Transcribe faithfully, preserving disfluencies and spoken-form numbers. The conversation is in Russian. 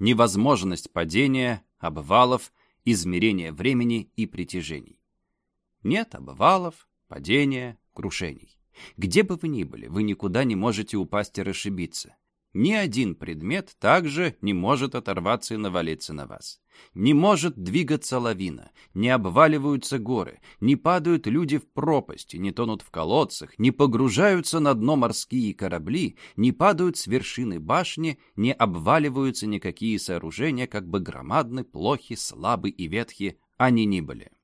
невозможность падения, обвалов, измерения времени и притяжений. Нет обвалов, падения, крушений. Где бы вы ни были, вы никуда не можете упасть и расшибиться. Ни один предмет также не может оторваться и навалиться на вас. Не может двигаться лавина, не обваливаются горы, не падают люди в пропасти, не тонут в колодцах, не погружаются на дно морские корабли, не падают с вершины башни, не обваливаются никакие сооружения, как бы громадны, плохи, слабы и ветхи они ни были.